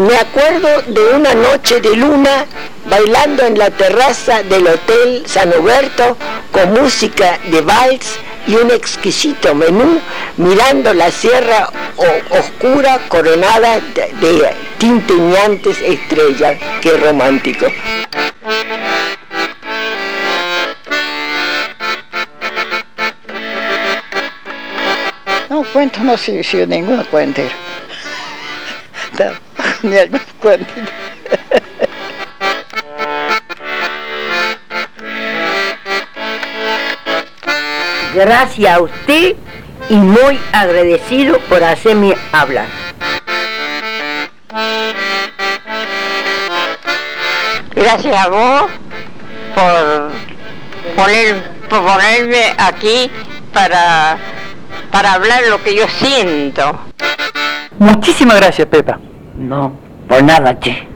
Me acuerdo de una noche de luna bailando en la terraza del Hotel San Huberto con música de vals y un exquisito menú, mirando la sierra oscura coronada de tintineantes estrellas. ¡Qué romántico! No, cuento no sé si ninguna cuenta. Ni alguna cuenta. Gracias a usted y muy agradecido por hacerme hablar. Gracias a vos por ponerme aquí para hablar lo que yo siento. Muchísimas gracias, Pepa. No, por nada, che.